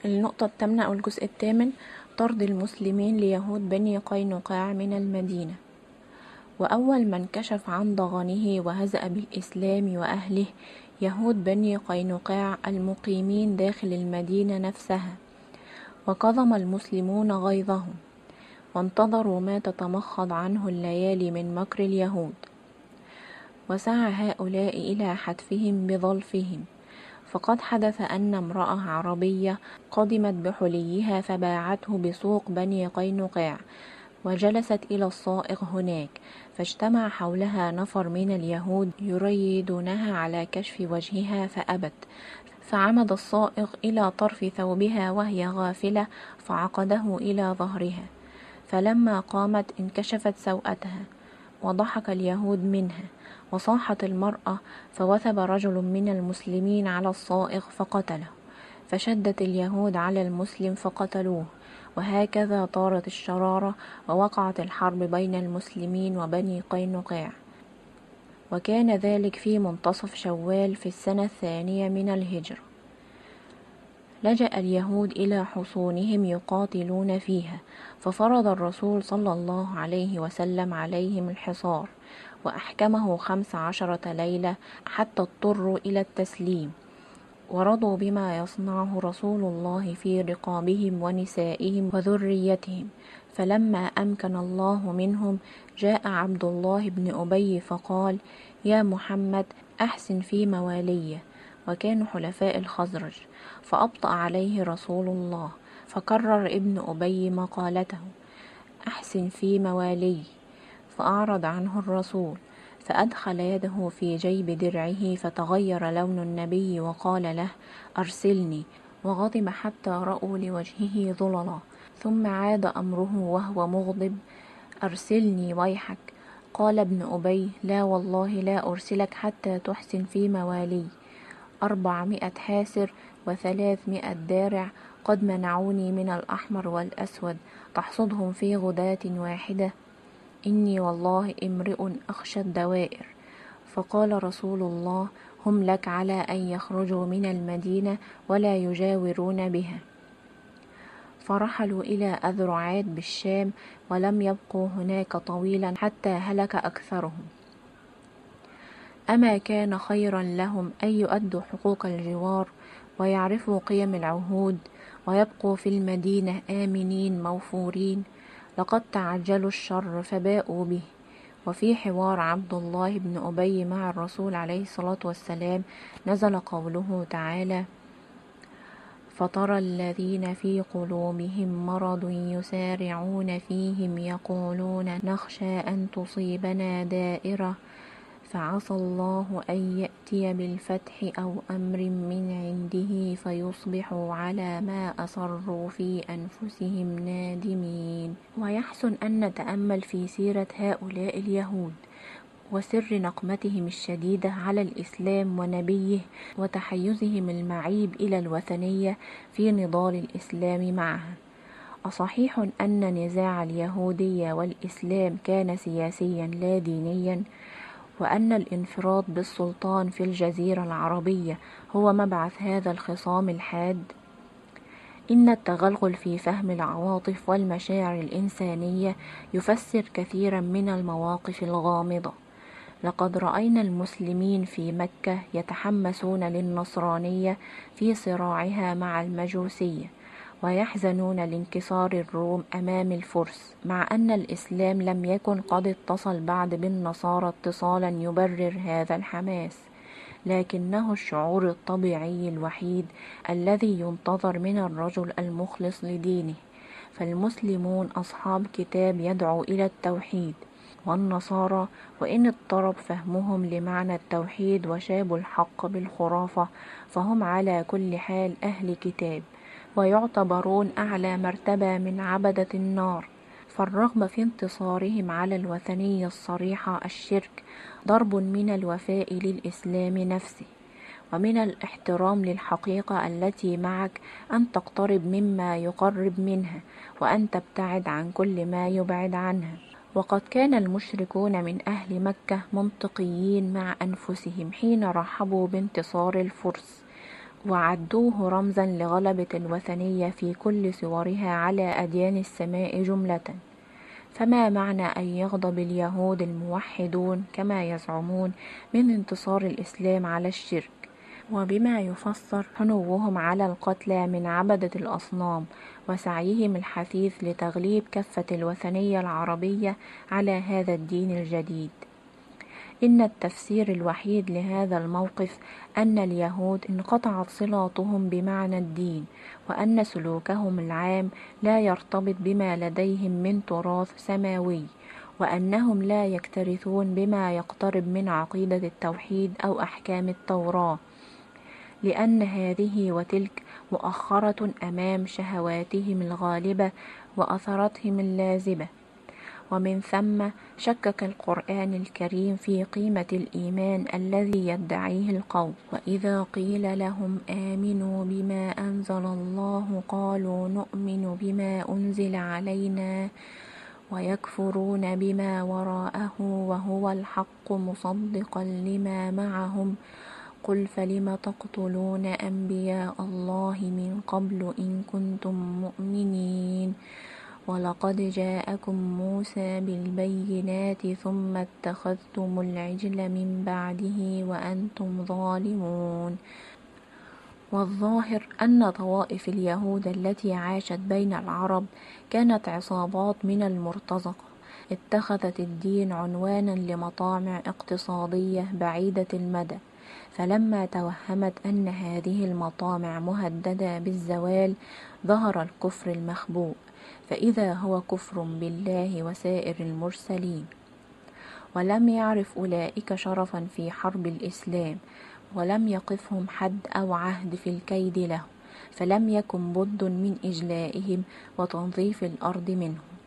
النقطة الثامنة أو الجزء الثامن: طرد المسلمين ليهود بني قينقاع من المدينة. وأول من كشف عن ضغنه وهزأ بالإسلام وأهله يهود بني قينقاع المقيمين داخل المدينة نفسها، وكظم المسلمون غيظهم وانتظروا ما تتمخض عنه الليالي من مكر اليهود، وسعى هؤلاء إلى حتفهم بظلفهم. فقد حدث أن امرأة عربية قدمت بحليها فباعته بسوق بني قينقاع، وجلست إلى الصائغ هناك، فاجتمع حولها نفر من اليهود يريدونها على كشف وجهها فأبت، فعمد الصائغ إلى طرف ثوبها وهي غافلة فعقده إلى ظهرها، فلما قامت انكشفت سوءتها، وضحك اليهود منها، وصاحت المرأة، فوثب رجل من المسلمين على الصائغ فقتله، فشدت اليهود على المسلم فقتلوه. وهكذا طارت الشرارة، ووقعت الحرب بين المسلمين وبني قينقاع. وكان ذلك في منتصف شوال في السنة الثانية من الهجرة. لجأ اليهود إلى حصونهم يقاتلون فيها، ففرض الرسول صلى الله عليه وسلم عليهم الحصار، وأحكمه 15 ليلة حتى اضطروا إلى التسليم، ورضوا بما يصنعه رسول الله في رقابهم ونسائهم وذريتهم. فلما أمكن الله منهم جاء عبد الله بن أبي فقال: يا محمد، أحسن في موالي. وكانوا حلفاء الخزرج، فأبطأ عليه رسول الله، فكرر ابن أبي مقالته: أحسن في موالي. فأعرض عنه الرسول، فأدخل يده في جيب درعه فتغير لون النبي وقال له: أرسلني. وغضب حتى رأوا لوجهه ظللا، ثم عاد أمره وهو مغضب: أرسلني ويحك. قال ابن أبي: لا والله لا أرسلك حتى تحسن في موالي. 400 حاسر و300 دارع قد منعوني من الأحمر والأسود، تحصدهم في غداة واحدة. إني والله امرئ أخشى الدوائر. فقال رسول الله: هم لك على أن يخرجوا من المدينة ولا يجاورون بها. فرحلوا إلى أذرعات بالشام، ولم يبقوا هناك طويلا حتى هلك أكثرهم. أما كان خيرا لهم أن يؤدوا حقوق الجوار ويعرفوا قيم العهود ويبقوا في المدينة آمنين موفورين؟ لقد تعجلوا الشر فباءوا به. وفي حوار عبد الله بن أبي مع الرسول عليه الصلاة والسلام نزل قوله تعالى: فترى الذين في قلوبهم مرض يسارعون فيهم يقولون نخشى أن تصيبنا دائرة فعسى الله أن يأتي بالفتح أو أمر من عنده فيصبحوا على ما أصروا في أنفسهم نادمين. ويحسن أن نتأمل في سيرة هؤلاء اليهود وسر نقمتهم الشديدة على الإسلام ونبيه، وتحيزهم المعيب إلى الوثنية في نضال الإسلام معها. أصحيح أن نزاع اليهودية والإسلام كان سياسيا لا دينيا، وأن الانفراد بالسلطان في الجزيرة العربية هو مبعث هذا الخصام الحاد؟ إن التغلغل في فهم العواطف والمشاعر الإنسانية يفسر كثيرا من المواقف الغامضة. لقد رأينا المسلمين في مكة يتحمسون للنصرانية في صراعها مع المجوسية، ويحزنون لانكسار الروم أمام الفرس، مع أن الإسلام لم يكن قد اتصل بعد بالنصارى اتصالا يبرر هذا الحماس، لكنه الشعور الطبيعي الوحيد الذي ينتظر من الرجل المخلص لدينه. فالمسلمون أصحاب كتاب يدعو إلى التوحيد، والنصارى وإن اضطرب فهمهم لمعنى التوحيد وشابوا الحق بالخرافة فهم على كل حال أهل كتاب، ويعتبرون أعلى مرتبة من عبدة النار. فالرغبة في انتصارهم على الوثنية الصريحة الشرك ضرب من الوفاء للإسلام نفسه، ومن الاحترام للحقيقة التي معك أن تقترب مما يقرب منها، وأن تبتعد عن كل ما يبعد عنها. وقد كان المشركون من أهل مكة منطقيين مع أنفسهم حين رحبوا بانتصار الفرس، وعدوه رمزا لغلبة الوثنية في كل صورها على أديان السماء جملة. فما معنى أن يغضب اليهود الموحدون كما يزعمون من انتصار الإسلام على الشرك؟ وبما يفسر حنوهم على القتلى من عبدة الأصنام وسعيهم الحثيث لتغليب كفة الوثنية العربية على هذا الدين الجديد؟ إن التفسير الوحيد لهذا الموقف أن اليهود انقطعت صلاتهم بمعنى الدين، وأن سلوكهم العام لا يرتبط بما لديهم من تراث سماوي، وأنهم لا يكترثون بما يقترب من عقيدة التوحيد أو أحكام التوراة، لأن هذه وتلك مؤخرة أمام شهواتهم الغالبة وأثرتهم اللازبة. ومن ثم شكك القرآن الكريم في قيمة الإيمان الذي يدعيه القوم، وإذا قيل لهم آمنوا بما أنزل الله قالوا نؤمن بما أنزل علينا ويكفرون بما وراءه وهو الحق مصدقا لما معهم قل فلم تقتلون أنبياء الله من قبل إن كنتم مؤمنين ولقد جاءكم موسى بالبينات ثم اتخذتم العجل من بعده وأنتم ظالمون. والظاهر أن طوائف اليهود التي عاشت بين العرب كانت عصابات من المرتزقة اتخذت الدين عنوانا لمطامع اقتصادية بعيدة المدى، فلما توهمت أن هذه المطامع مهددة بالزوال ظهر الكفر المخبوء، فإذا هو كفر بالله وسائر المرسلين. ولم يعرف أولئك شرفا في حرب الإسلام، ولم يقفهم حد أو عهد في الكيد له، فلم يكن بد من إجلائهم وتنظيف الأرض منهم.